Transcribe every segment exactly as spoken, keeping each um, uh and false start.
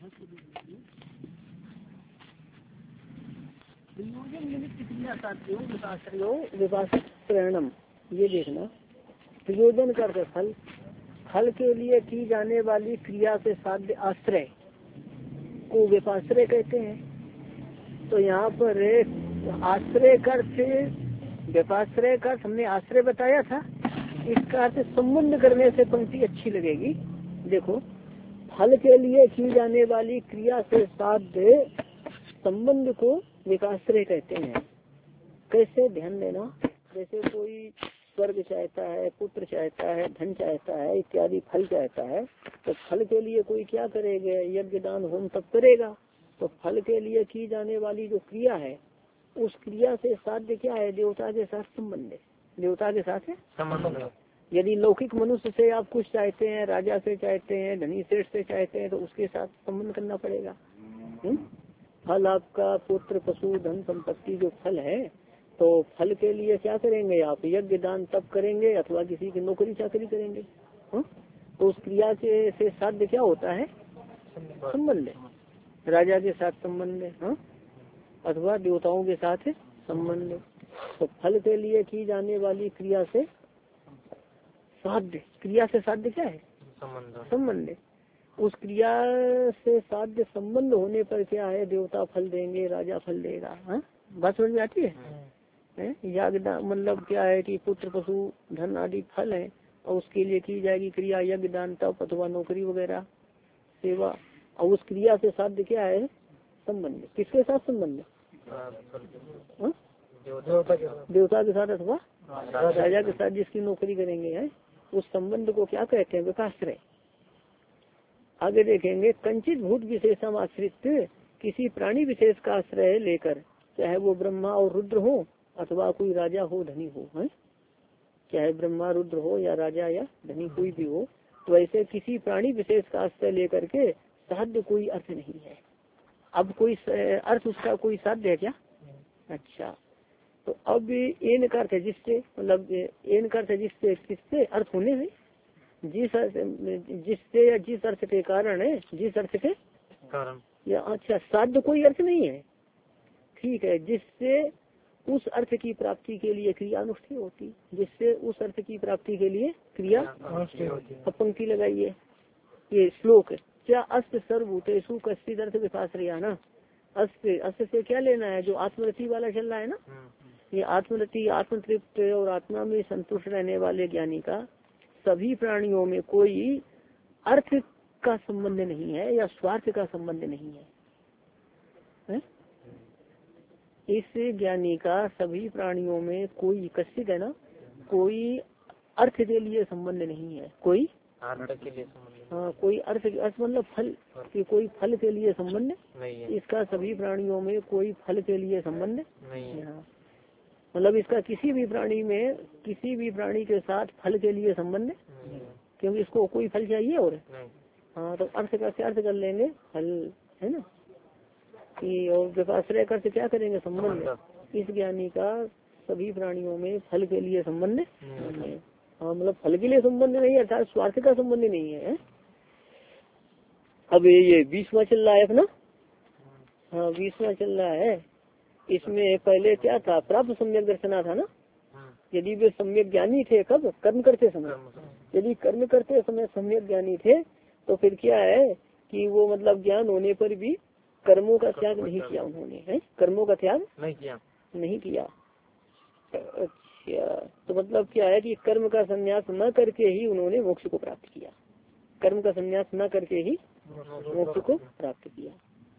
विपाश्रणम, ये देखना प्रयोजन करते फल फल के लिए की जाने वाली क्रिया से साध्य आश्रय को विपाश्रय कहते हैं। तो यहाँ पर आश्रय करते विपाश्रय का हमने आश्रय बताया था, इसका अर्थ संबंध करने से पंक्ति अच्छी लगेगी। देखो, फल के लिए की जाने वाली क्रिया से साध्य संबंध को विकाश्रय कहते हैं। कैसे, ध्यान देना। जैसे कोई स्वर्ग चाहता है, पुत्र चाहता है, धन चाहता है इत्यादि फल चाहता है, तो फल के लिए कोई क्या करेगा? यज्ञ दान होम तब करेगा। तो फल के लिए की जाने वाली जो क्रिया है, उस क्रिया से साध्य क्या है? देवता के साथ संबंध है। देवता के साथ है संबंध। यदि लौकिक मनुष्य से आप कुछ चाहते हैं, राजा से चाहते हैं, धनी सेठ से चाहते हैं, तो उसके साथ संबंध करना पड़ेगा। हुँ? फल आपका पुत्र, पशु, धन, संपत्ति जो फल है, तो फल के लिए क्या करेंगे आप? यज्ञ दान तब करेंगे अथवा किसी की नौकरी चाकरी करेंगे। हुँ? तो उस क्रिया के से साध्य क्या होता है? संबंध है। राजा के साथ संबंध है अथवा देवताओं के साथ संबंध। तो फल के लिए की जाने वाली क्रिया से साध्य, क्रिया से साध्य क्या है? संबंध। उस क्रिया से साध्य संबंध होने पर क्या है? देवता फल देंगे, राजा फल देगा। हाँ, बात समझ में आती है? यज्ञ मतलब क्या है कि पुत्र, पशु, धन आदि फल है, और उसके लिए की जाएगी क्रिया यज्ञ दान तप अथवा नौकरी वगैरह सेवा। और उस क्रिया से साध्य क्या है? संबंध। किसके साथ संबंध? देवता के साथ अथवा राजा के साथ जिसकी नौकरी करेंगे है, उस संबंध को क्या कहते हैं? विकाश्रय। आगे देखेंगे, कंचित भूत विशेषम आश्रित, किसी प्राणी विशेष का आश्रय लेकर, चाहे वो ब्रह्मा और रुद्र हो अथवा कोई राजा हो, धनी हो, है चाहे ब्रह्मा रुद्र हो या राजा या धनी कोई भी हो, तो ऐसे किसी प्राणी विशेष का आश्रय लेकर के साध्य कोई अर्थ नहीं है। अब कोई अर्थ उसका कोई साध्य है क्या? अच्छा, तो अब एन का अर्थ है जिससे, मतलब एन का अर्थ है जिससे, किससे अर्थ होने में, जिस अर्थ जिससे या जिस अर्थ के कारण है, जिस अर्थ के कारण या अच्छा साध्य कोई अर्थ नहीं है। ठीक है, जिससे उस अर्थ की प्राप्ति के लिए क्रिया अनुष्ठित होती, जिससे उस अर्थ की प्राप्ति के लिए क्रिया अनुष्ठित होती। अब पंक्ति लगाइए, ये श्लोक क्या अस्त सर्वभूतेषु कश्चित् अर्थ विकाश्रया ना। अस्त, अस्त से क्या लेना है? जो आत्मरति वाला चल रहा है ना, ये आत्मरति, आत्मतृप्त और आत्मा में संतुष्ट रहने वाले ज्ञानी का सभी प्राणियों में कोई अर्थ का संबंध नहीं है या स्वार्थ का संबंध नहीं है, है? इस ज्ञानी का सभी प्राणियों में कोई कश्चित है ना, कोई अर्थ के लिए संबंध नहीं है। कोई अर्थ के लिए संबंध, हाँ, कोई अर्थ, अर्थ मतलब फल कि कोई फल के लिए संबंध नहीं है। इसका सभी प्राणियों में कोई फल के लिए संबंध नहीं है। मतलब इसका किसी भी प्राणी में, किसी भी प्राणी के साथ फल के लिए संबंध, क्योंकि इसको कोई फल चाहिए। और हाँ, तो अर्थ का क्या अर्थ कर लेंगे? फल, है ना। कि और विपाश्रय कर क्या करेंगे? संबंध। इस ज्ञानी का सभी प्राणियों में फल के लिए संबंध नहीं है। हाँ, मतलब फल के लिए संबंध नहीं है अर्थात स्वार्थ का संबंध नहीं है। अब ये बीसवा चल रहा है अपना, हाँ बीसवा चल रहा है। इसमें पहले क्या था? प्राप्त सम्यक दर्शना था ना। यदि वे सम्यक ज्ञानी थे, कब? कर्म करते समय। यदि कर्म करते समय सम्यक ज्ञानी थे, तो फिर क्या है कि वो मतलब ज्ञान होने पर भी कर्मों का त्याग नहीं किया उन्होंने, है? कर्मों का त्याग नहीं किया, नहीं किया। अच्छा, तो मतलब क्या है कि कर्म का संन्यास न करके ही उन्होंने मोक्ष को प्राप्त किया। कर्म का संन्यास न करके ही मोक्ष को प्राप्त किया।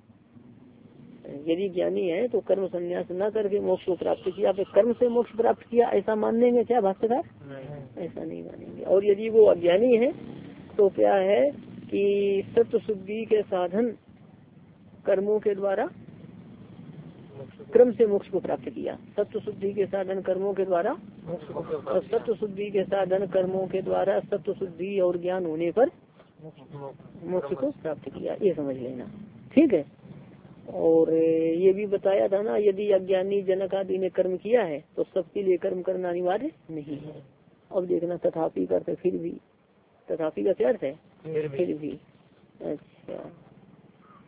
यदि ज्ञानी है तो कर्म संन्यास न करके मोक्ष को प्राप्त किया, फिर कर्म से मोक्ष प्राप्त किया ऐसा मानेंगे क्या भाष्यकार? ऐसा नहीं मानेंगे। और यदि वो अज्ञानी है तो क्या है कि सत्व शुद्धि के साधन कर्मों के द्वारा क्रम से मोक्ष को प्राप्त किया। सत्व शुद्धि के साधन कर्मों के द्वारा, और सत्व शुद्धि के साधन कर्मों के द्वारा सत्व शुद्धि और ज्ञान होने पर मोक्ष को प्राप्त किया, ये समझ लेना। ठीक है। और ये भी बताया था ना, यदि अज्ञानी जनक आदि ने कर्म किया है तो सबके लिए कर्म करना अनिवार्य नहीं है। अब देखना, तथापि करते फिर भी, तथापि का क्या अर्थ है? फिर भी। अच्छा,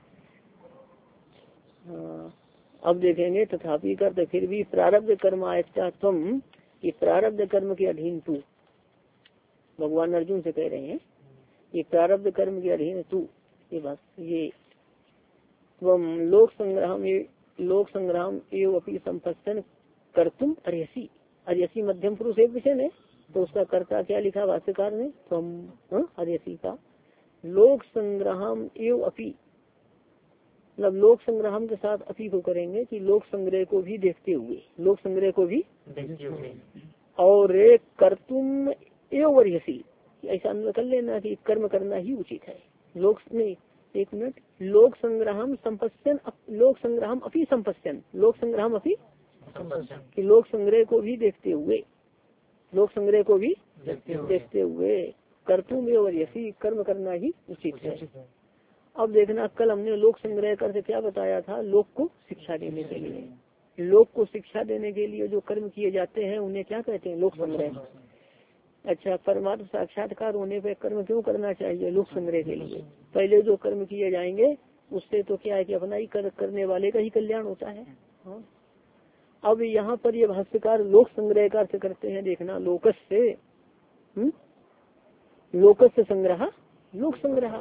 अब देखेंगे तथापि कर तो फिर भी प्रारब्ध कर्म आयता तुम, ये प्रारब्ध कर्म के अधीन तू, भगवान अर्जुन से कह रहे हैं ये प्रारब्ध कर्म के अधीन तू, ये बात ये तुम लोक संग्राम लोक संग्राम एवं अपनी संपत्तन कर तुम अर्यसी, अर्यसी मध्यम पुरुष एक विषय है तो उसका कर्ता क्या लिखा भाष्यकार ने, तुम अर्यसी का लोक संग्राम एवं अपी, मतलब लोक संग्राम के साथ अपी को करेंगे कि लोक संग्रह को भी देखते हुए, लोक संग्रह को भी देखते हुए, और एक कर्तुम एवं अर्यसी, ऐसा अन्वय कर लेना कि कर्म करना ही उचित है। लोक नहीं एक मिनट लोक संग्राम संपत्त्यन, लोक संग्राम अपी संपत्त्यन, लोक संग्राम अपी कि लोक संग्रह को भी देखते हुए, लोक संग्रह को भी देखते हुए कर्तुम एवं अर्यसी, कर्म करना ही उचित है। अब देखना कल हमने लोक संग्रह करके क्या बताया था, लोक को शिक्षा देने के लिए, लोक को शिक्षा देने के लिए जो कर्म किए जाते हैं उन्हें क्या कहते हैं, लोक संग्रह। अच्छा, परमात्म साक्षात्कार होने पे कर्म क्यों करना चाहिए, लोक संग्रह के लिए। पहले जो कर्म किए जाएंगे उससे तो क्या है कि अपना ही कर, करने वाले का ही कल्याण होता है। हाँ। अब यहाँ पर ये भाष्यकार लोक संग्रह का अर्थ करते हैं, देखना लोकस से हम्म लोकस से संग्रह, लोक संग्रह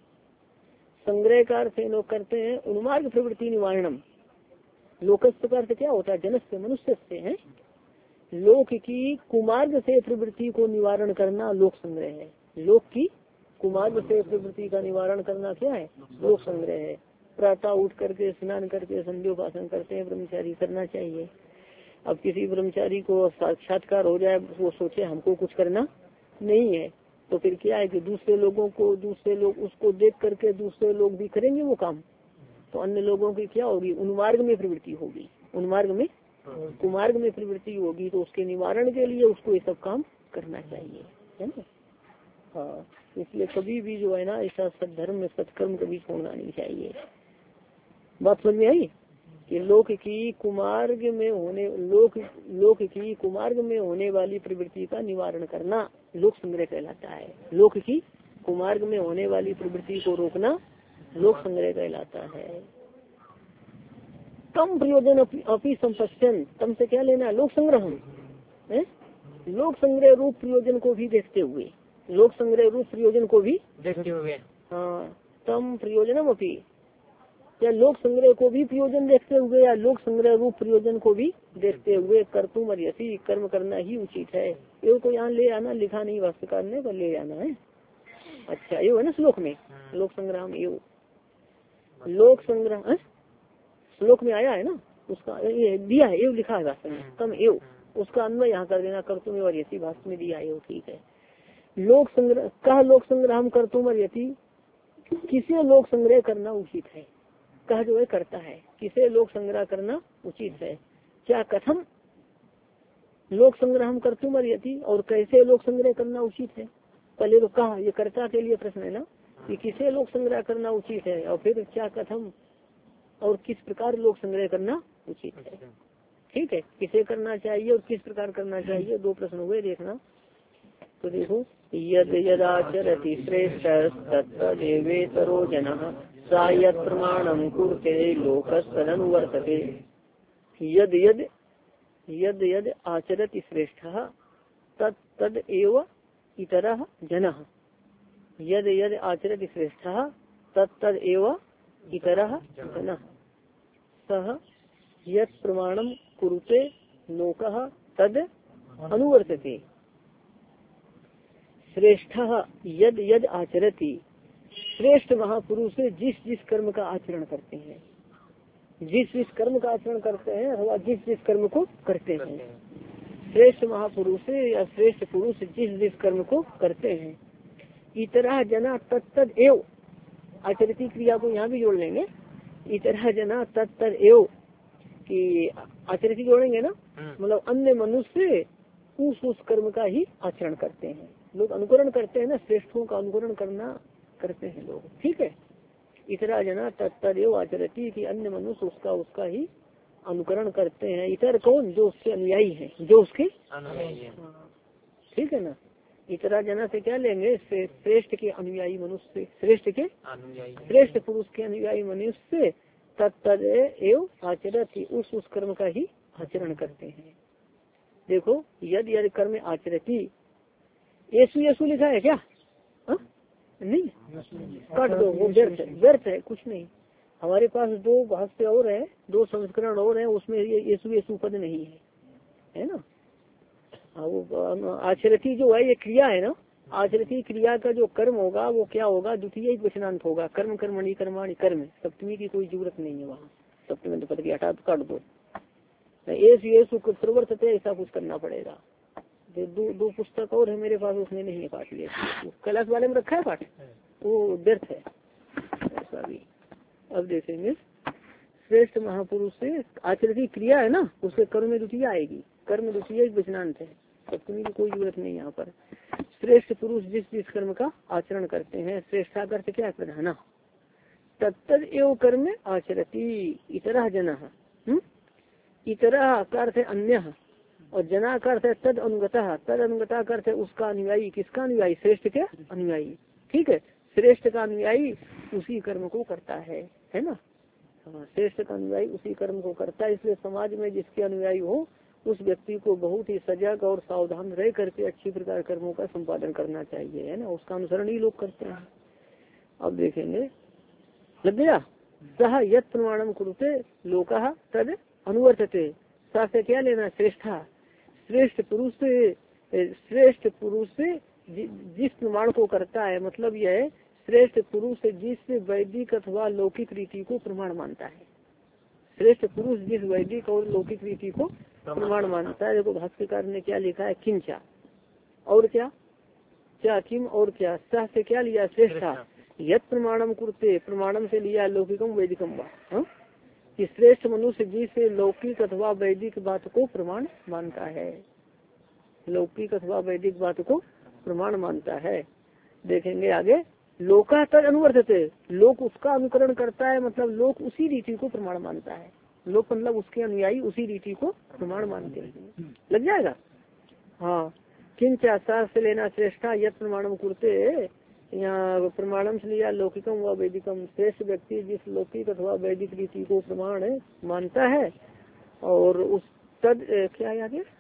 संग्रह का अर्थ लोग करते हैं उन्मार्ग प्रवृत्ति निवारणम। लोकस का अर्थ क्या होता है, जनस से मनुष्य से है, लोक की कुमार्ग से प्रवृत्ति को निवारण करना लोक संग्रह है। लोक की कुमार्ग से प्रवृत्ति का निवारण करना क्या है, लोक संग्रह है। प्रातः उठ करके स्नान करके संध्योपासन करते हैं ब्रह्मचारी, करना चाहिए। अब किसी ब्रह्मचारी को साक्षात्कार हो जाए, वो सोचे हमको कुछ करना नहीं है, तो फिर क्या है कि दूसरे लोगों को, दूसरे लोग उसको देख करके दूसरे लोग भी करेंगे वो काम, तो अन्य लोगों की क्या होगी, उन्मार्ग में प्रवृत्ति होगी, उन्मार्ग में कुमार्ग में प्रवृत्ति होगी, तो उसके निवारण के लिए उसको ये सब काम करना चाहिए, है ना। हाँ, इसलिए कभी भी जो है ना ऐसा सद्धर्म में सत्कर्म कभी छोड़ना नहीं चाहिए। बात समझ में आई कि लोक की कुमार्ग में होने लोक लोक की कुमार्ग में होने वाली प्रवृत्ति का निवारण करना लोक संग्रह कहलाता है। लोक की कुमार्ग में होने वाली प्रवृत्ति को रोकना लोक संग्रह कहलाता है। कम प्रयोजन अपनी संपत्त्यन, तम से क्या लेना, लोक संग्रह है, लोक संग्रह रूप प्रयोजन को भी देखते हुए, लोक संग्रह रूप प्रयोजन को भी देखते हुए, हाँ तम प्रयोजनम अपी, या लोक संग्रह को भी प्रयोजन देखते हुए या लोक संग्रह रूप प्रयोजन को भी देखते हुए कर्तुम अर्यसी, कर्म करना ही उचित है। ये तो यहाँ ले आना, लिखा नहीं वास्तुकार ने, पर ले आना है। अच्छा ये है ना श्लोक में, लोक संग्राम एव लोक संग्रह श्लोक में आया है ना, उसका ये दिया है, एव लिखा है वास्तव में, तम एव, उसका अन्वय यहाँ कर देना कर्तुम एव अर्यसी, भाष्य में दिया है, ठीक है। लोक संग्रह कह लोक संग्रह कर्तुम अर्यसी, किसे लोक संग्रह करना उचित है, कह जो है करता है, किसे लोक संग्रह करना उचित है, क्या कथम लोक संग्रह कर्तुम अर्यति, और कैसे लोक संग्रह करना उचित है। पहले तो कहा, ये कर्ता के लिए प्रश्न है ना कि किसे लोक संग्रह करना उचित है, और फिर क्या कथम और किस प्रकार लोक संग्रह करना उचित है। ठीक है, किसे करना चाहिए और किस प्रकार करना चाहिए, दो प्रश्न हुए, देखना। तो देखो, यद यदाचरति श्रेष्ठ तत्तदेवेतरो जनः सा यत् प्रमाणं कुरुते लोकस्तदनुवर्तते। यद यद यद यद आचरति श्रेष्ठः तद एव इतरः जनः, यद यद आचरति श्रेष्ठः तद एव इतरः जनः सः यत् प्रमाणं कुरुते लोकः तद अनुवर्तते। श्रेष्ठः यद यद आचरति, श्रेष्ठ महापुरुष जिस जिस कर्म का आचरण करते हैं, जिस जिस कर्म का आचरण करते हैं अथवा जिस जिस कर्म को करते हैं, श्रेष्ठ महापुरुष या श्रेष्ठ पुरुष जिस जिस कर्म को करते हैं, इतरः जना तत्तद एव, आचरित क्रिया को यहाँ भी जोड़ लेंगे, इतरः जना तत्तद एव कि आचरित जोड़ेंगे ना, मतलब अन्य मनुष्य उस उस कर्म का ही आचरण करते हैं, लोग अनुकरण करते हैं ना, श्रेष्ठों का अनुकरण करना करते हैं लोग। ठीक है, इतरा जना तत्तदेव आचरती की अन्य मनुष्य उसका उसका ही अनुकरण करते हैं। इतर कौन, जो उसके अनुयायी हैं, जो उसके अनुयायी हैं। ठीक है ना, इतरा जना से क्या लेंगे, श्रेष्ठ के अनुयायी मनुष्य, श्रेष्ठ के अनुयायी, श्रेष्ठ पुरुष के अनुयायी मनुष्य तत्तद एवं आचरति, उस उस कर्म का ही आचरण करते हैं। देखो यदि यदि कर्म आचरति, येसु येसु लिखा है क्या? हा? नहीं, काट दो, वो व्यर्थ है, व्यर्थ है, कुछ नहीं। हमारे पास दो भाष्य और है, दो संस्करण और है, उसमें ये येसु येसु पद नहीं है, है ना। वो आचरति जो है ये क्रिया है ना, आचरति क्रिया का जो कर्म होगा वो क्या होगा? द्वितीय वचनांत होगा, कर्म कर्मणि कर्माणि कर्म, सप्तमी की कोई जरूरत नहीं है वहाँ, सप्तमी पद की हटा काट दो। येसु प्रवर्तते ऐसा कुछ करना पड़ेगा। दो दो पुस्तक और है मेरे पास, उसमें नहीं है पाठ, ये कैलाश वाले में रखा है पाठ, वो व्यर्थ है ऐसा भी। अब देखेंगे श्रेष्ठ महापुरुष से आचरती क्रिया है ना, उससे कर्म में द्वितीय आएगी, कर्म द्वितीय वचनांत है, सप्तमी की कोई जरूरत नहीं यहाँ पर। श्रेष्ठ पुरुष जिस जिस कर्म का आचरण करते हैं, श्रेष्ठा करते क्या प्रधाना, तत्तद एवं कर्म आचरती, इतरः जनः, इतरः का अर्थ है अन्य, और जना का अर्थ है तद अनुगतः, तद अनुगता का अर्थ है उसका अनुयायी, किसका अनुयायी? श्रेष्ठ के अनुयायी, ठीक है। श्रेष्ठ का अनुयायी उसी कर्म को करता है, है ना। हाँ, श्रेष्ठ का अनुयायी उसी कर्म को करता है, इसलिए समाज में जिसके अनुयायी हो उस व्यक्ति को बहुत ही सजग और सावधान रह करके अच्छी प्रकार कर्मों का संपादन करना चाहिए, है ना, उसका अनुसरण ही लोग करते हैं। अब देखेंगे लग गया, सह यत प्रमाणम कुरुते लोकः तद अनुवर्तते, सा से क्या लेना? श्रेष्ठा, श्रेष्ठ पुरुष से, श्रेष्ठ पुरुष से जिस प्रमाण को करता है, मतलब यह है श्रेष्ठ पुरुष जिस वैदिक अथवा लौकिक रीति को प्रमाण मानता है, श्रेष्ठ पुरुष जिस वैदिक और लौकिक रीति को प्रमाण मानता है। देखो भाष्यकार ने क्या लिखा है, किंचा और क्या क्या किम और क्या, सह से क्या लिया? श्रेष्ठा, यत प्रमाणम कुरते, प्रमाणम से लिया लौकिकम वैदिकम वा, कि श्रेष्ठ मनुष्य जिस लौकिक अथवा वैदिक बात को प्रमाण मानता है, लौकिक अथवा वैदिक बात को प्रमाण मानता है। देखेंगे आगे, लोका तद अनुवर्तते, लोक उसका अनुकरण करता है, मतलब लोक उसी रीति को प्रमाण मानता है, लोक मतलब उसके अनुयायी उसी रीति को प्रमाण मानते हैं। लग जाएगा। हाँ, किंच आचार से लेना श्रेष्ठा यत प्रमाणम कुरते, यहाँ प्रमाणम से लिया लौकिकम व वैदिकम, श्रेष्ठ व्यक्ति जिस लौकिक अथवा वैदिक रीति को प्रमाण मानता है, और उस तद क्या है आगे,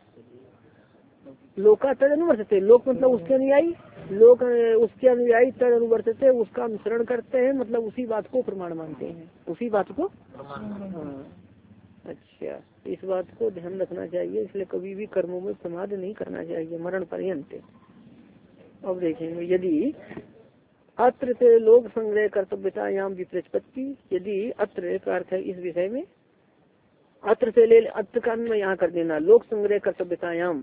लोका तद अनुवर्तते, लोक मतलब उसके अनुयायी, लोग उसके अनुयायी तद अनुवर्तते उसका अनुसरण करते हैं, मतलब उसी बात को प्रमाण मानते हैं, उसी बात को। हाँ, अच्छा, इस बात को ध्यान रखना चाहिए, इसलिए कभी भी कर्मों में प्रमाद नहीं करना चाहिए मरण पर्यंत। अब देखेंगे, यदि अत्र से लोक संग्रह कर्तव्यतायाम विप्रतिपत्ति, यदि अत्र का अर्थ है इस विषय में, अत्र से ले अत्र का में यहाँ कर देना, लोक संग्रह कर्तव्यतायाम,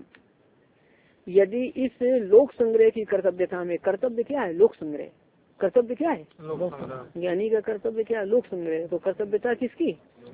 यदि इस लोक संग्रह की कर्तव्यता में, कर्तव्य क्या है? लोक संग्रह, कर्तव्य क्या है? ज्ञानी का कर्तव्य क्या है? लोक संग्रह, तो कर्तव्यता किसकी?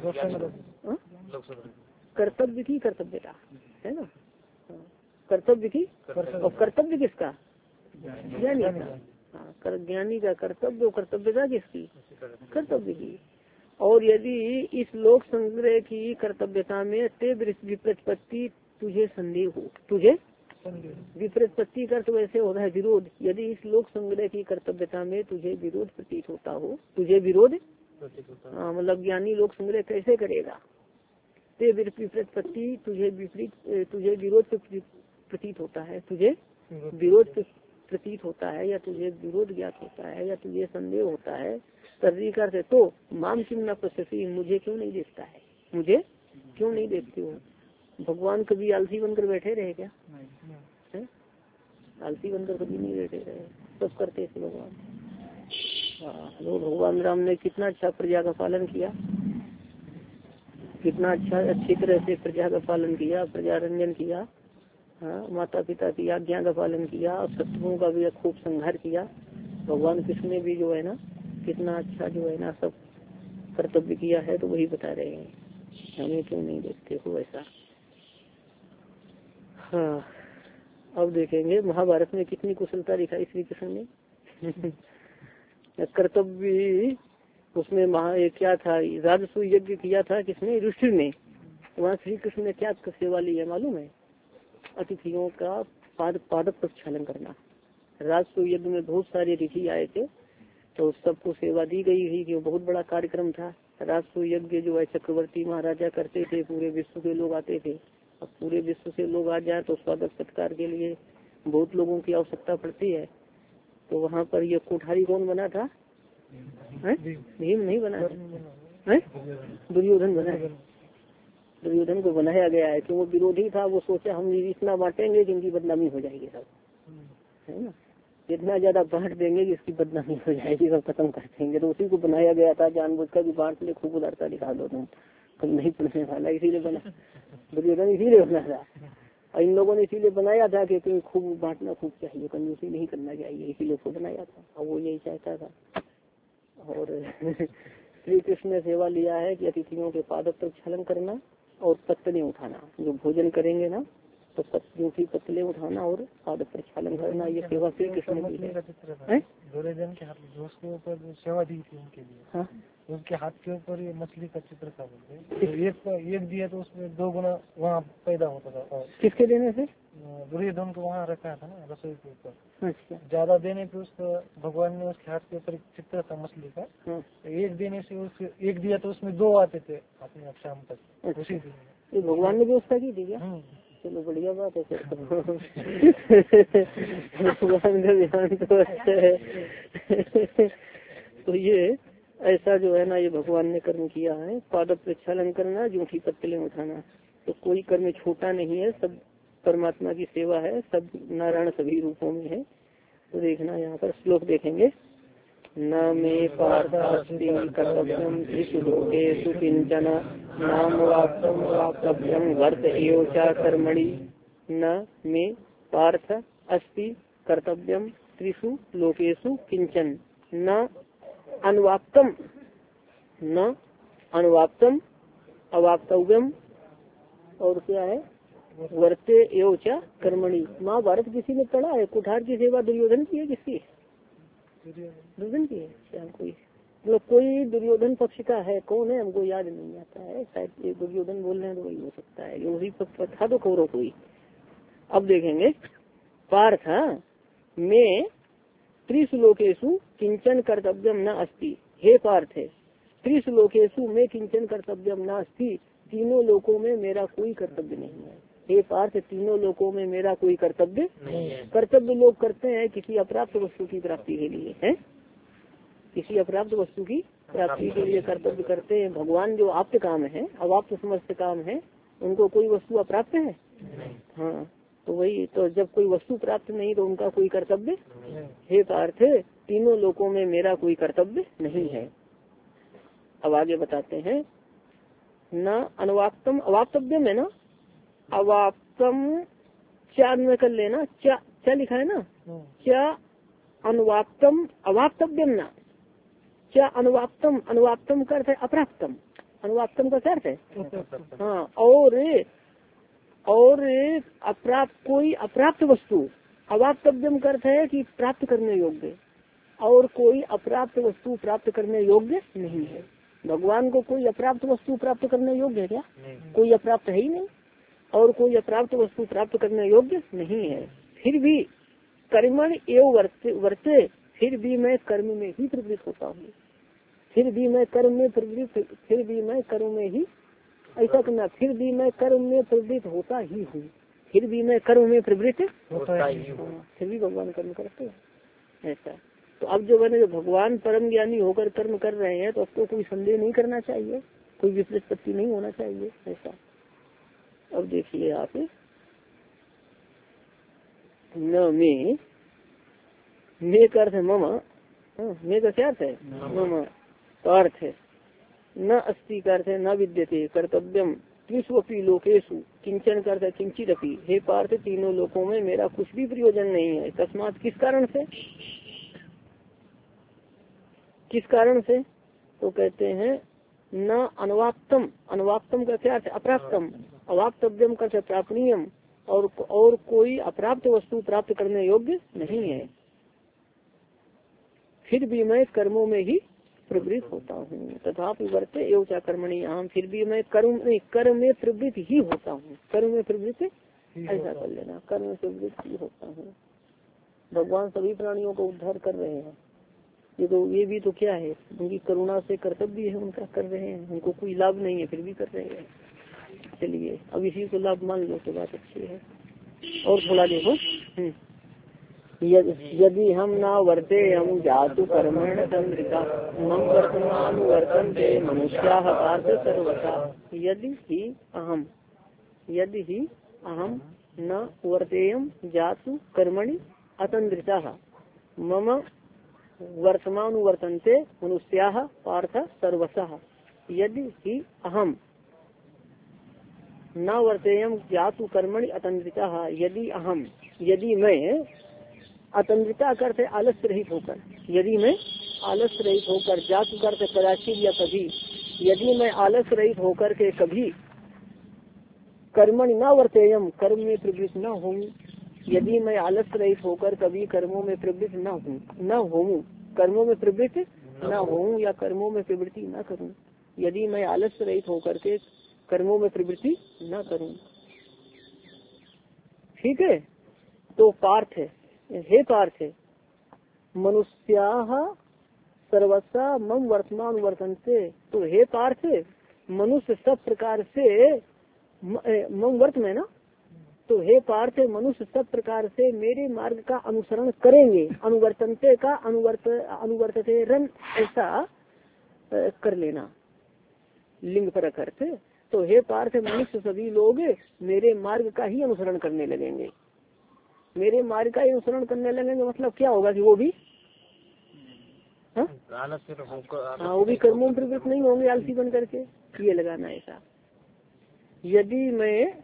कर्तव्य की कर्तव्यता है ना, कर्तव्य की, और कर्तव्य किसका? ज्ञानी का। हाँ, ज्ञानी का कर्तव्य, कर्तव्यता किसकी? कर्तव्य की। और यदि इस लोक संग्रह की कर्तव्यता में ते विप्रतिपत्ति, तुझे संदेह हो, तुझे विप्रतिपत्ति का तो वैसे होता है विरोध, यदि इस लोक संग्रह की कर्तव्यता में तुझे विरोध प्रतीत होता हो, तुझे विरोध, हाँ मतलब ज्ञानी लोक संग्रह कैसे करेगा? ते विप्रतिपत्ति, तुझे विपरीत, तुझे विरोध प्रतीत होता है, तुझे विरोध प्रतीत होता है, या तुझे विरोध ज्ञात होता है, या तुझे संदेह होता है, तर्री करते तो माम किम न पश्यसी, मुझे क्यों नहीं देखता है, मुझे क्यों नहीं देखते हो? भगवान कभी आलसी बनकर बैठे रहे क्या? है? आलसी बनकर कभी नहीं बैठे रहे, सब करते थे भगवान। हाँ, भगवान राम ने कितना अच्छा प्रजा का पालन किया, कितना अच्छा अच्छी तरह से प्रजा का पालन किया, प्रजा रंजन किया, हाँ, माता पिता की आज्ञा का पालन किया, और शत्रुओं का भी खूब संहार किया। भगवान कृष्ण ने भी जो है ना कितना अच्छा जो है ना सब कर्तव्य किया है, तो वही बता रहे हैं, हमें क्यों नहीं देखते हो ऐसा। हाँ, अब देखेंगे महाभारत में कितनी कुशलता दिखाई श्री कृष्ण ने। कर्तव्य उसमें महा क्या था, राजस्व यज्ञ किया था किसने? ऋषि ने। वहाँ श्री कृष्ण ने क्या सेवा ली है मालूम है? अतिथियों का पाद पादप प्रक्षालन करना। राजस्व यज्ञ में बहुत सारे ऋषि आए थे, तो सबको सेवा दी गई थी कि वो बहुत बड़ा कार्यक्रम था। राजसूय यज्ञ जो है चक्रवर्ती महाराजा करते थे, पूरे विश्व के लोग आते थे। अब पूरे विश्व से लोग आ जाए तो स्वागत सत्कार के लिए बहुत लोगों की आवश्यकता पड़ती है। तो वहाँ पर ये कोठारी कौन बना था? भीम नहीं बना है, दुर्योधन बना है। दुर्योधन को बनाया गया है कि वो विरोधी था। वो सोचा हम इतना बांटेंगे कि इनकी बदनामी हो जाएगी सब, है ना, जितना ज्यादा बांट देंगे कि इसकी बदनामी हो जाएगी, सब खत्म कर देंगे। तो उसी को बनाया गया था जानबूझकर कि बांट ले, खूब उदारता दिखा दो तुम, तुम नहीं पढ़ने वाला, इसीलिए बना दुर्योधन, इसीलिए बना था। और इन लोगों ने इसीलिए बनाया था कि कहीं खूब बांटना खूब चाहिए, कंजूसी नहीं करना चाहिए, इसीलिए उसको बनाया था और वो यही चाहता था। और श्री कृष्ण ने सेवा लिया है कि अतिथियों के पाद प्रक्षालन करना और पत्तलें उठाना, जो भोजन करेंगे ना तो जूठी पत्तलें उठाना और पाद प्रक्षालन करना, ये सेवा श्री कृष्ण की है। दुर्योधन के हाथ में उसके ऊपर सेवा दी थी उनके लिए, हाँ? उसके हाथ के ऊपर ये मछली का चित्र था, बोलते एक एक दिया तो उसमें दो गुना वहाँ पैदा होता था। किसके देने से? दुर्योधन को वहाँ रखा था ना रसोई के ऊपर। अच्छा। ज्यादा देने पे उसको भगवान ने उसके हाथ के ऊपर चित्र था मछली का, तो एक देने से उस एक दिया तो उसमें दो आते थे अपने आप शाम तक। उसी दिन भगवान ने व्यवस्था की थी क्या? चलो बढ़िया बात है फिर भगवान का ध्यान तो अच्छा है। तो ये ऐसा जो है ना, ये भगवान ने कर्म किया है। पाद प्रक्षालन करना, जूठी पत्तलें उठाना, तो कोई कर्म छोटा नहीं है, सब परमात्मा की सेवा है, सब नारायण सभी रूपों में है। तो देखना यहाँ पर श्लोक देखेंगे। न मे पार्थास्ति कर्तव्यम त्रिषु लोकेषु किंचन नाम वाक्यम वाक्तव्यम वर्त एव च कर्मणि। न मे पार्थ अस्ति कर्तव्यम त्रिषु लोकेषु किंचन न अनुवाक्तम न अनुवाक्तम अवाक्तव्यम और क्या है वर्ते एव च कर्मणि। महाभारत किसी ने पढ़ा है? कुठार की सेवा दुर्योधन की है, किसकी? दुर्योधन की है। क्या कोई मतलब कोई दुर्योधन पक्ष का है? कौन है हमको याद नहीं आता है, शायद ये दुर्योधन बोल रहे हैं तो वही हो सकता है, उसी पक्ष पर था तो कौरव कोई। अब देखेंगे पार्थ में त्रिषु लोकेषु किंचन कर्तव्यम न अस्ति। हे पार्थ है, त्रिषु लोकेषु में किंचन कर्तव्यम न अस्ति, तीनों लोकों में मेरा कोई कर्तव्य नहीं है। हे पार्थ, तीनों लोकों में मेरा कोई कर्तव्य नहीं है। कर्तव्य लोग करते हैं किसी अप्राप्त वस्तु की प्राप्ति के लिए, है किसी अप्राप्त वस्तु की प्राप्ति के लिए कर्तव्य करते हैं। भगवान जो आप्त काम है, अवाप्त समस्त काम है, उनको कोई वस्तु अप्राप्त है? हाँ, तो वही तो जब कोई वस्तु प्राप्त नहीं तो उनका कोई कर्तव्य। हे पार्थ, तीनों लोकों में मेरा कोई कर्तव्य नहीं है। अब आगे बताते हैं। न अनुवाक्तम अवाप्तव्यम है ना, अवाप्तम चार में कर लेना, चा क्या लिखा है ना, क्या अनुवाप्तम अवाप्तव्यम ना, क्या अनुवाप्तम, अनुवाप्तम का अर्थ है अप्राप्तम, अनुवाप्तम का अर्थ है हाँ। और और अप्राप्त कोई अप्राप्त वस्तु, अवाप्तव्यम का अर्थ है कि प्राप्त करने योग्य, और कोई अप्राप्त वस्तु प्राप्त करने योग्य नहीं है। भगवान को कोई अप्राप्त वस्तु प्राप्त करने योग्य है क्या? कोई अप्राप्त है ही नहीं, और कोई अप्राप्त वस्तु प्राप्त करने योग्य नहीं है। फिर भी कर्मण एवं वर्ते, वर्ते फिर भी मैं कर्म में ही प्रवृत्त होता हूँ, फिर भी मैं कर्म में प्रवृत्त फिर भी मैं कर्म में ही ऐसा करना, फिर भी मैं कर्म में प्रवृत्त होता ही हूँ, फिर भी मैं कर्म में प्रवृत्त होता ही हूँ, फिर भी भगवान कर्म करते हैं ऐसा। तो अब जो मैंने भगवान परम ज्ञानी होकर कर्म कर रहे हैं, तो अब तो कोई संदेह नहीं करना चाहिए, कोई विपरीत नहीं होना चाहिए ऐसा। अब देखिए आप, न में मे का अर्थ है मम, मे का क्या अर्थ है मम का अर्थ है, न अस्ति का अर्थ है न विद्यते कर्तव्यम त्रिष्वपि लोकेशु किंचन का अर्थ है किंचित अपि। हे पार्थ, तीनों लोकों में मेरा कुछ भी प्रयोजन नहीं है। तस्मात किस कारण से, किस कारण से तो कहते हैं न अनुवाप्तम, अनुवाप्तम का क्या अर्थ है अप्राप्तम, अवाप्तव्यम का प्रापणीयम, और और कोई अप्राप्त वस्तु प्राप्त करने योग्य नहीं है। फिर भी मैं कर्मों में ही प्रवृत्त होता हूँ, तथापि वर्ते एवं चा कर्मणि अहम, फिर भी मैं कर्म में कर्म में प्रवृत्त ही होता हूँ, कर्म में प्रवृत्त ऐसा कर लेना, कर्म में प्रवृत्त ही होता हूँ। भगवान सभी प्राणियों को उद्धार कर रहे हैं, ये तो ये भी तो क्या है, उनकी करुणा से कर्तव्य है उनका, कर रहे हैं, उनको कोई लाभ नहीं है फिर भी कर रहे हैं। चलिए अब इसी को लाभ मान लो तो बात अच्छी है। और थोड़ा देखो, यदि हम ना वर्ते हम जातु कर्मण तंत्रिका मम वर्तमान वर्तन्ते मनुष्या पार्थ सर्वथा। यदि ही अहम यदि ही अहम न वर्तेयम जातु कर्मणि अतंत्रिता मम वर्तमान वर्तन्ते मनुष्या पार्थ सर्वशः। यदि ही अहम न वर्तेयम जातु कर्मणि अतंत्रिता, यदि अहम यदि मैं अतंत्रिता करते आलस्य रहित होकर, यदि मैं आलस्य रहित होकर, जातु करते कदाचित या कभी, यदि मैं आलस्य रहित होकर के कभी कर्मणि न वर्तेयम कर्म में प्रवृत्त न हूँ, यदि मैं आलस्य रहित होकर कभी कर्मों में प्रवृत्त न हूँ न हूँ कर्मों में प्रवृत्त न हूँ या कर्मों में प्रवृत्ति न करूँ, यदि मैं आलस्य रहित होकर के कर्मों में प्रवृत्ति न करूँ, ठीक है। तो पार्थ है, हे पार्थ है, मनुष्या सर्वस्व मम वर्तमान वर्तन्ते। तो हे पार्थ, मनुष्य सब प्रकार से मम वर्त में ना, तो हे पार्थ मनुष्य सब प्रकार से मेरे मार्ग का अनुसरण करेंगे। अनुवर्तनते का अनुवर्त अनुवर्तते रन ऐसा कर लेना, लिंग पर अर्थ। तो हे पार्थ मनुष्य सभी लोग मेरे मार्ग का ही अनुसरण करने लगेंगे, मेरे मार्ग का ही अनुसरण करने लगेंगे। मतलब क्या होगा कि वो भी हाँ हाँ वो भी कर्मों में प्रवृत्त नहीं होंगे आलसी बन करके, ये लगाना ऐसा। यदि मैं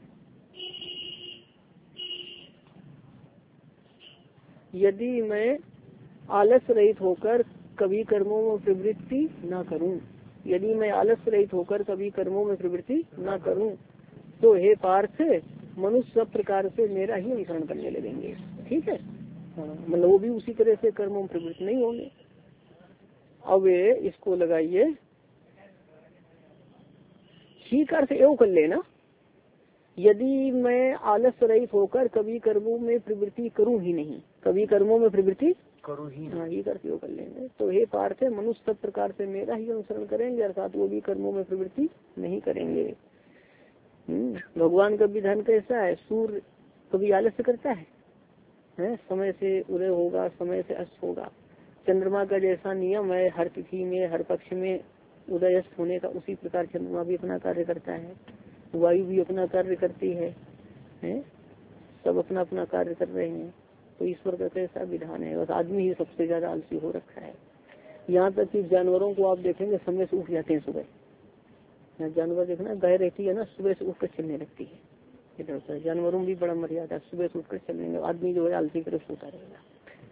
यदि मैं आलस रहित होकर कभी कर्मों में प्रवृत्ति न करूं, यदि मैं आलस रहित होकर कभी कर्मों में प्रवृत्ति न करूं, तो हे पार्थ मनुष्य सब प्रकार से मेरा ही अनुसरण करने लगेंगे, ठीक है। मतलब वो भी उसी तरह से कर्मों में प्रवृत्त नहीं होंगे। अब इसको लगाइए, ठीक अर्थ एवं कर लेना। यदि मैं आलस रहित होकर कभी कर्मों में प्रवृत्ति करूं ही नहीं, कभी कर्मों में प्रवृत्ति करूं ही, हाँ ये करके कर लेंगे। तो हे पार्थ मनुष्य सब प्रकार से मेरा ही अनुसरण करेंगे, अर्थात वो भी कर्मों में प्रवृत्ति नहीं करेंगे। भगवान का विधान कैसा है, सूर्य कभी आलस्य करता है, है? समय से उदय होगा, समय से अस्त होगा। चंद्रमा का जैसा नियम है हर तिथि में हर पक्ष में उदय अस्त होने का, उसी प्रकार चंद्रमा भी अपना कार्य करता है, वायु भी अपना कार्य करती है, है? सब अपना अपना कार्य कर रहे हैं। तो ईश्वर का कैसा विधान है, बस आदमी ही सबसे ज्यादा आलसी हो रखा है। यहाँ तक कि जानवरों को आप देखेंगे समय से उठ जाते हैं सुबह, जानवर देखना गाय रहती है ना सुबह से उठकर चलने लगती है, इधर उधर जानवरों भी बड़ा मर्यादा, सुबह से उठकर चलेंगे। आदमी जो है आलसी कर सोता रहेगा।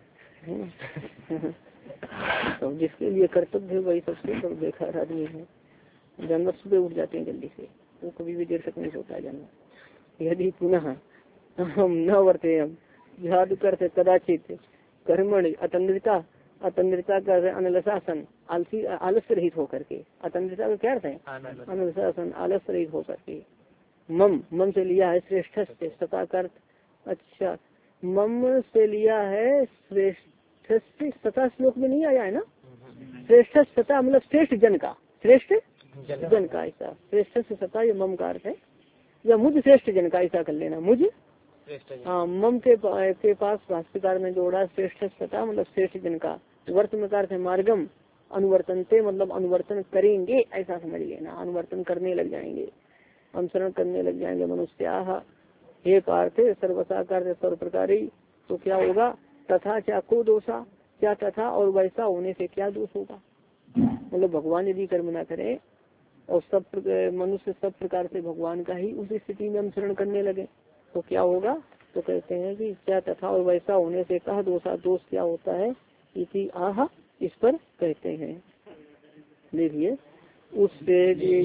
तो जिसके लिए कर्तव्य है वही सबसे सब बेकार आदमी है। जानवर सुबह उठ जाते हैं जल्दी से, वो कभी भी देर तक नहीं सोता जानवर। यदि पुनः हम न वर्ते हम जादू करते कदाचित कर्मणि अतंद्रिता, अतंद्रिता का अनलसासन आलसी आलस्य रहित होकर के, अतंद्रिता का क्या अर्थ है, अनलसासन आलस्य रहित होकर के। मम मम से लिया है श्रेष्ठ से सता कर, अच्छा मम से लिया है श्रेष्ठ से, सता श्लोक में नहीं आया है ना, श्रेष्ठ सता मतलब श्रेष्ठ जन का, श्रेष्ठ जन का ऐसा, श्रेष्ठ से सता ये मम का अर्थ है, या मुझ श्रेष्ठ जन का ऐसा कर लेना, मुझ हाँ मम के, के पास भाष्यकार ने जोड़ा श्रेष्ठ सता मतलब श्रेष्ठ जन का, वर्त में अर्थ है मार्गम, अनुवर्तनते मतलब अनुवर्तन करेंगे ऐसा समझ लेना, अनुवर्तन करने लग जाएंगे, अनुसरण करने लग जाएंगे मनुष्या। हे पार्थ सर्वसाकार सर्व प्रकारी, तो क्या होगा, तथा क्या को दोषा, क्या तथा और वैसा होने से क्या दोष होगा। मतलब भगवान यदि कर्म ना करे और सब मनुष्य सब प्रकार से भगवान का ही उस स्थिति में अनुसरण करने लगे तो क्या होगा। तो कहते हैं कि क्या तथा और वैसा होने से कहा दोषा, दोष क्या होता है, इसी आह इस पर कहते हैं। देखिए उससे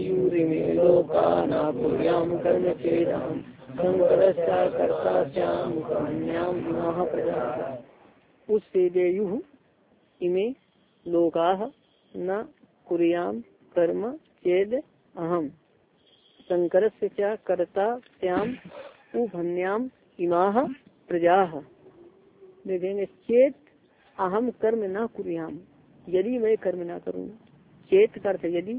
उससे देयु इमे लोकाः न कुर्याम कर्म चेद अहम शंकर से क्या कर्ता श्याम उभन्याम इमाह प्रजा। देखेंगे चेत अहम कर्म न कुर्याम, यदि मैं कर्म ना करूँ, चेत करते यदि,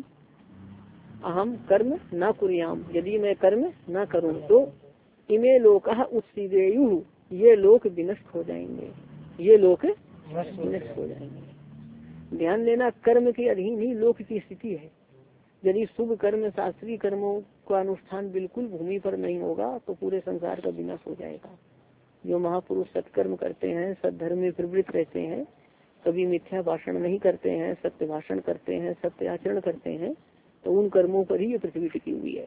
अहम कर्म ना कुर्याम, यदि मैं कर्म ना करूँ तो इमे लोका उत्सीदेयु, ये लोक विनष्ट हो जाएंगे, ये लोक विनष्ट हो जाएंगे। ध्यान देना, कर्म के अधीन ही लोक की स्थिति है। यदि शुभ कर्म शास्त्रीय कर्मों का अनुष्ठान बिल्कुल भूमि पर नहीं होगा तो पूरे संसार का विनाश हो जाएगा। जो महापुरुष सत्कर्म करते हैं, सद्धर्म में प्रवृत्त रहते हैं, कभी मिथ्या भाषण नहीं करते हैं, सत्य भाषण करते हैं, सत्य आचरण करते हैं, तो उन कर्मों पर ही ये पृथ्वी टिकी हुई है।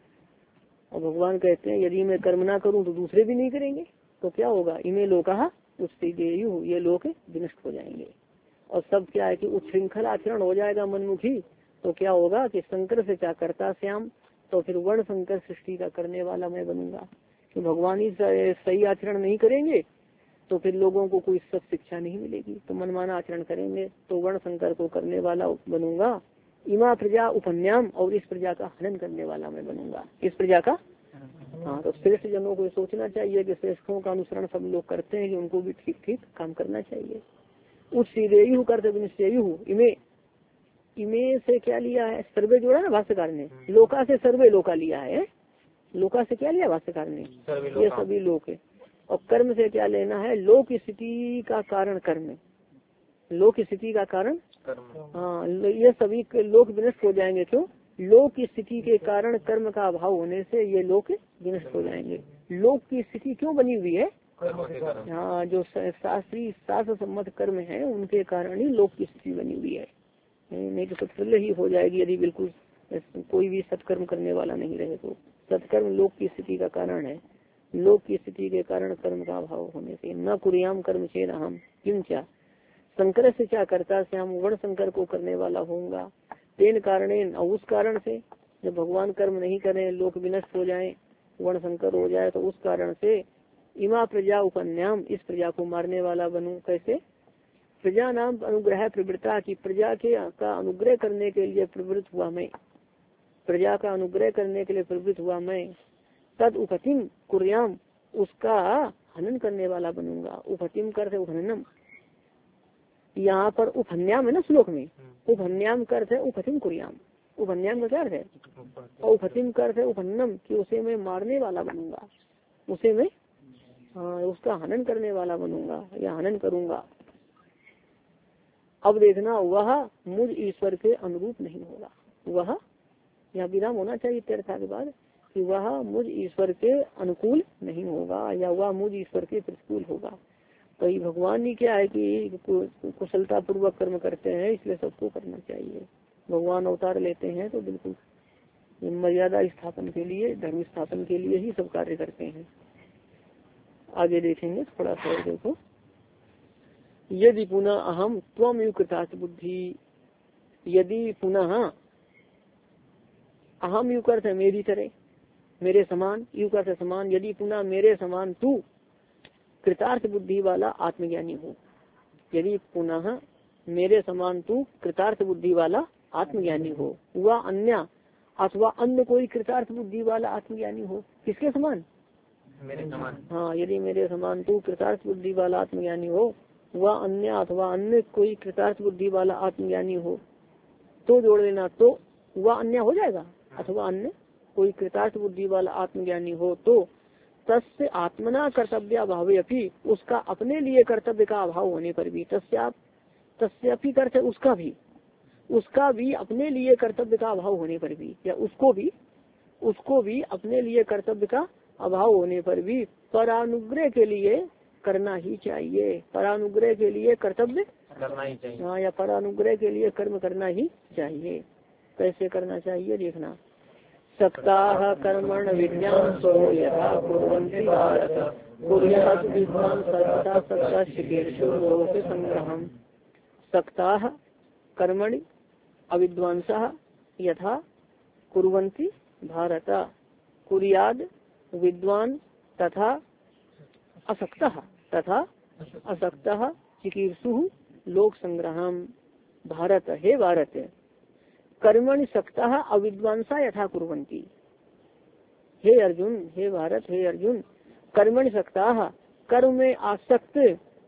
और भगवान कहते हैं यदि मैं कर्म ना करूं तो दूसरे भी नहीं करेंगे, तो क्या होगा, इन्हें लोका उत्सीदेयु, ये लोक विनष्ट हो जाएंगे। और सब क्या है कि उच्छृंखल आचरण हो जाएगा मनमुखी, तो क्या होगा कि शंकर से क्या करता श्याम, तो फिर वर्ण शंकर सृष्टि का करने वाला मैं बनूंगा। कि भगवान ही सही आचरण नहीं करेंगे तो फिर लोगों को कोई सब शिक्षा नहीं मिलेगी, तो मनमाना आचरण करेंगे तो वर्ण शंकर को करने वाला बनूंगा। इमा प्रजा उपन्याम, और इस प्रजा का हनन करने वाला मैं बनूंगा, इस प्रजा का। हाँ, तो श्रेष्ठ जनों को सोचना चाहिए कि श्रेष्ठों का अनुसरण सब लोग करते हैं कि उनको भी ठीक ठीक काम करना चाहिए। उस सीधेयु करते निश्चयु, इमे, इमे से क्या लिया है, सर्वे जोड़ा ना भाष्यकार ने, लोका से सर्वे लोका लिया है, लोका से क्या लिया भाष्यकार ने, ये सभी लोक है। और कर्म से क्या लेना है, लोक स्थिति का कारण कर्म, लोक स्थिति का कारण, हाँ, ये सभी लोक विनष्ट हो जाएंगे। क्यों, लोक की स्थिति के कारण कर्म का अभाव होने से ये लोक विनष्ट हो जाएंगे। लोक की स्थिति क्यों बनी हुई है, हाँ, जो शास्त्रीय शास्त्र सम्मत कर्म है उनके कारण ही लोक की स्थिति बनी हुई है, नहीं तो सत्कर्म ही हो जाएगी यदि बिल्कुल कोई भी सत्कर्म करने वाला नहीं रहे तो। सत्कर्म लोक की स्थिति का कारण है, लोक की स्थिति के कारण कर्म का अभाव होने से। न कुरियाम कर्म चेद हम किम, क्या शंकर से क्या करता श्याम, वर्ण शंकर को करने वाला होऊंगा। तेन कारण, और उस कारण से जब भगवान कर्म नहीं करें, लोक विनष्ट हो जाए, वर्ण शंकर हो जाए, तो उस कारण से इमा प्रजा उपन्याम, इस प्रजा को मारने वाला बनूं। कैसे, प्रजा नाम अनुग्रह प्रवृत्ता, की प्रजा के का अनुग्रह करने के लिए प्रवृत्त हुआ मैं, प्रजा का अनुग्रह करने के लिए प्रवृत्त हुआ मैं। तद उपतिम कुर्याम, उसका हनन करने वाला बनूंगा। उपतिम कर उपहननम, यहाँ पर उपन्याम है ना श्लोक में, उपन्याम कर है उपतिम कुर्याम, उपन्याम का क्या अर्थ है, और उपतिम कर है उपन्नम, कि उसे मैं मारने वाला बनूंगा, उसे मैं हाँ उसका हनन करने वाला बनूंगा या हनन करूंगा। अब देखना, वह मुझ ईश्वर के अनुरूप नहीं होगा, वह यहाँ विराम होना चाहिए तीर्था के बाद, कि वह मुझ ईश्वर के अनुकूल नहीं होगा या वह मुझ ईश्वर के प्रतिकूल होगा। तो ये भगवान ही क्या है कि कुशलता पूर्वक कर्म करते हैं, इसलिए सबको करना चाहिए। भगवान अवतार लेते हैं तो बिल्कुल मर्यादा स्थापन के लिए, धर्म स्थापन के लिए ही सब कार्य करते हैं। आगे देखेंगे थोड़ा सा, देखो, यदि पुनः अहम त्वम यु कृतार्थ बुद्धि, यदि पुनः अहम यु करते मेरी तरह, मेरे समान, यु करते समान, यदि पुनः मेरे समान तू कृतार्थ बुद्धि वाला आत्मज्ञानी हो, यदि पुनः मेरे समान तू कृतार्थ बुद्धि वाला आत्मज्ञानी हो, वह अन्य अथवा अन्य कोई कृतार्थ बुद्धि वाला आत्मज्ञानी हो, किसके समान, मेरे समान, हाँ, यदि मेरे समान तू कृतार्थ बुद्धि वाला आत्मज्ञानी हो, वह अन्य अथवा अन्य कोई कृतार्थ बुद्धि वाला आत्मज्ञानी हो, तो जोड़ लेना, तो वह अन्य हो जाएगा, अथवा अन्य कोई कृतार्थ बुद्धि वाला आत्मज्ञानी हो तो तस्य आत्मना कर्तव्य अभाव अपनी, उसका अपने लिए कर्तव्य का अभाव होने पर भी, तस्या तस्यापि करते उसका भी, उसका भी अपने लिए कर्तव्य का अभाव होने पर भी, या उसको भी उसको भी अपने लिए कर्तव्य का अभाव होने पर भी परानुग्रह के लिए करना ही चाहिए, परानुग्रह के लिए कर्तव्य करना ही चाहिए, हाँ, या परानुग्रह के लिए कर्म करना ही चाहिए। कैसे करना चाहिए देखना, सप्ताह कर्मण विज्ञान सो यथा कुर्वन्ति भारत कुर्यात् विद्वान् सर्वथा सप्ताह चिकीर्षु लोक संग्रहम्। सप्ताह कर्मणि अविद्वांसः यथा कुर्वन्ति भारत कुर्याद् विद्वान् तथा असक्तः तथा असक्तः चिकीर्षु लोक संग्रहम्। भारत, हे भारत, कर्मणि सक्तः अविद्वांसा यथा कुर्वन्ति, हे अर्जुन, हे भारत, हे अर्जुन, कर्मणि सक्तः, कर्म में आसक्त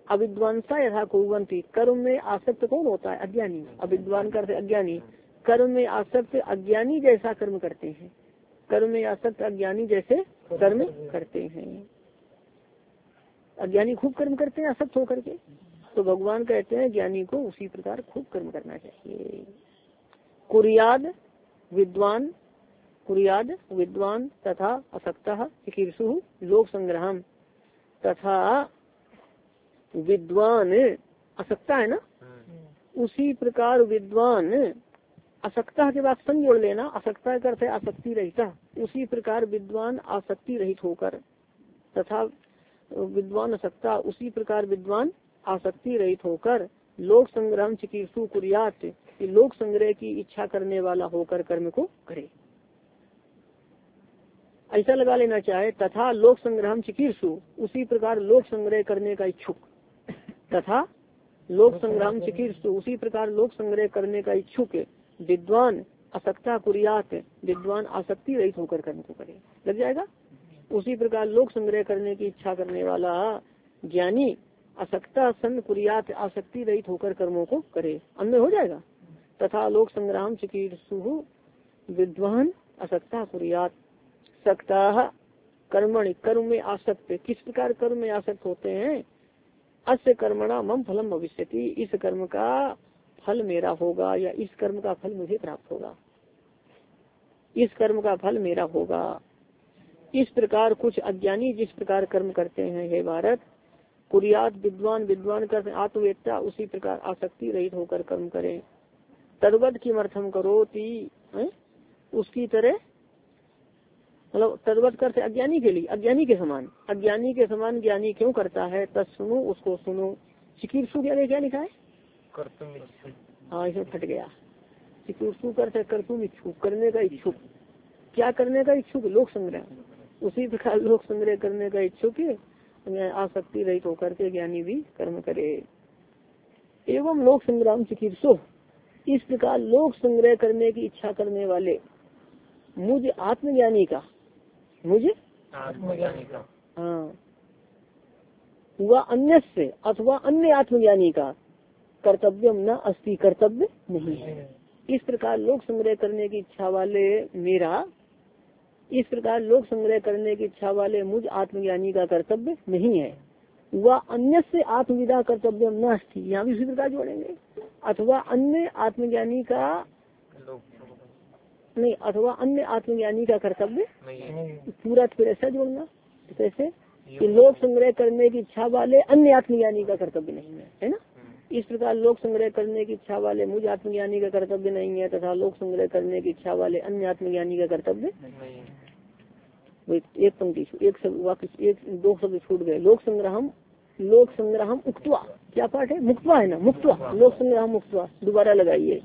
अविद्वांसा यथा कुर्वन्ति, कर्म में आसक्त कौन होता है? अज्ञानी। अविद्वान करते अज्ञानी, कर्म में आसक्त अज्ञानी जैसा कर्म करते हैं, कर्म में आसक्त अज्ञानी जैसे कर्म करते हैं। अज्ञानी खूब कर्म करते हैं आसक्त होकर के, तो भगवान कहते हैं ज्ञानी को उसी प्रकार खूब कर्म करना चाहिए। कुर्याद विद्वान, कुर्याद विद्वान तथा असक्तः चिकीर्षु लोक संग्रहम, तथा विद्वान असक्ता है ना, उसी प्रकार विद्वान असक्ता के बाद संग जोड़ लेना, असक्ता करते आसक्ति रहिता, उसी प्रकार विद्वान आसक्ति रहित होकर, तथा विद्वान असक्ता उसी प्रकार विद्वान आसक्ति रहित होकर लोक संग्रह चिकीर्षु कुर्यात, लोक संग्रह की इच्छा करने वाला होकर कर्म को करे। ऐसा लगा लेना चाहे, तथा लोक संग्रह चिकीर्षु उसी प्रकार लोक संग्रह करने का इच्छुक, तथा लोक संग्रह चिकीर्षु उसी प्रकार लोक संग्रह करने का इच्छुक विद्वान असक्ता कुर्यात, विद्वान आसक्ति रहित होकर कर्म को करे। लग जाएगा। उसी प्रकार लोक संग्रह करने की इच्छा करने वाला ज्ञानी असक्ता सन कुर्यात, आसक्ति रहित होकर कर्मों को करे। अन्य हो जाएगा। तथा लोक संग्राम चिकीर्षु विद्वान असक्ता कुर्यात, सक्ता कर्मणि, कर्म में आसक्त, किस प्रकार कर्म में आसक्त होते हैं? अस्य कर्मणा मम फलम भविष्यति, इस कर्म का फल मेरा होगा, या इस कर्म का फल मुझे प्राप्त होगा, इस कर्म का फल मेरा होगा। इस प्रकार कुछ अज्ञानी जिस प्रकार कर्म करते हैं, हे भारत, कुर्यात विद्वान, विद्वान करते आत्मवेत्ता उसी प्रकार आसक्ति रहित होकर कर्म करें। तद्वत किमर्थम करोति, उसकी तरह, मतलब तद्वत करते अज्ञानी के लिए, अज्ञानी के समान, अज्ञानी के समान ज्ञानी क्यों करता है? तत्सुनो, उसको सुनो। चिकीर्षु के लिए क्या लिखा है? हाँ, इसमें फट गया। चिकीर्षु करते कर्तुम इच्छुक, करने का इच्छुक। क्या करने का इच्छुक? लोक संग्रह। उसी प्रकार लोक संग्रह करने का इच्छुक आसक्ति रहित होकर के ज्ञानी भी कर्म करे। एवं लोक संग्राम चिकीर्षु, इस प्रकार लोक संग्रह करने की इच्छा करने वाले मुझ आत्मज्ञानी का, मुझे आत्मज्ञानी का, हाँ, वह अन्य से अथवा अन्य आत्मज्ञानी का कर्तव्य न अस्ति, कर्तव्य नहीं है। इस प्रकार लोक संग्रह करने की इच्छा वाले मेरा, इस प्रकार लोक संग्रह करने की इच्छा वाले मुझ आत्मज्ञानी का कर्तव्य नहीं है। वह अन्य से आत्मविदा कर्तव्य न अस्ति, यहाँ भी उसी प्रकार जोड़ेंगे। अथवा अन्य आत्मज्ञानी का नहीं, अथवा अन्य आत्मज्ञानी का कर्तव्य पूरा फिर ऐसा जोड़ना, कैसे कि लोक संग्रह करने की इच्छा वाले अन्य आत्मज्ञानी का कर्तव्य नहीं है, है ना। इस प्रकार लोक संग्रह करने की इच्छा वाले मुझ आत्मज्ञानी का कर्तव्य नहीं है, तथा लोक संग्रह करने की इच्छा वाले अन्य आत्मज्ञानी का कर्तव्य नहीं। एक पंक्ति, एक शब्द वाक्य, एक दो शब्द छूट गए। लोक संग्रहम, लोक संग्रहम उक्त्वा, क्या पाठ है? मुक्त्वा है ना, मुक्त्वा, लोक संग्रहम उक्त्वा, दोबारा लगाइए।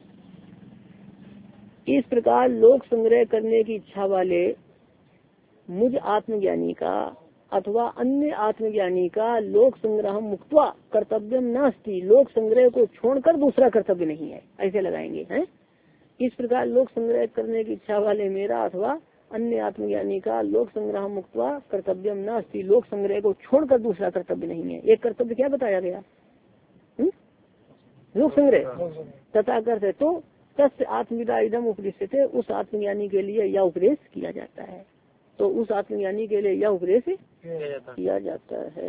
इस प्रकार लोक संग्रह करने की इच्छा वाले मुझ आत्मज्ञानी का अथवा अन्य आत्मज्ञानी का लोक संग्रह मुक्त्वा कर्तव्यम नास्ति, लोक संग्रह को छोड़कर दूसरा कर्तव्य नहीं है, ऐसे लगाएंगे हैं। इस प्रकार लोक संग्रह करने की इच्छा वाले मेरा अथवा अन्य आत्मज्ञानी का लोक संग्रह मुक्त्वा कर्तव्यम नास्ति, लोक संग्रह को छोड़कर दूसरा कर्तव्य नहीं है। एक कर्तव्य क्या बताया गया? हुँ? लोक संग्रह। तथा करते तो तस्य आत्मविदा इदम उपदेश, उस आत्मज्ञानी के लिए यह उपदेश किया जाता है, तो उस आत्मज्ञानी के लिए यह उपदेश किया जाता है।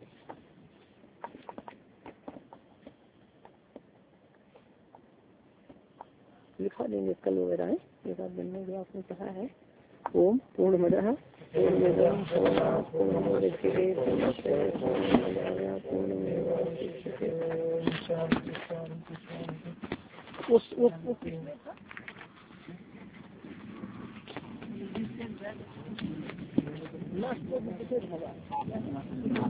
लिखा देंगे कल वगैरह है, एक आध दिन में भी आपने कहा है। ओम पूर्णमदः पूर्णमिदं पूर्णात् पूर्णमुदच्यते पूर्णस्य पूर्णमेवावशिष्यते। उस उस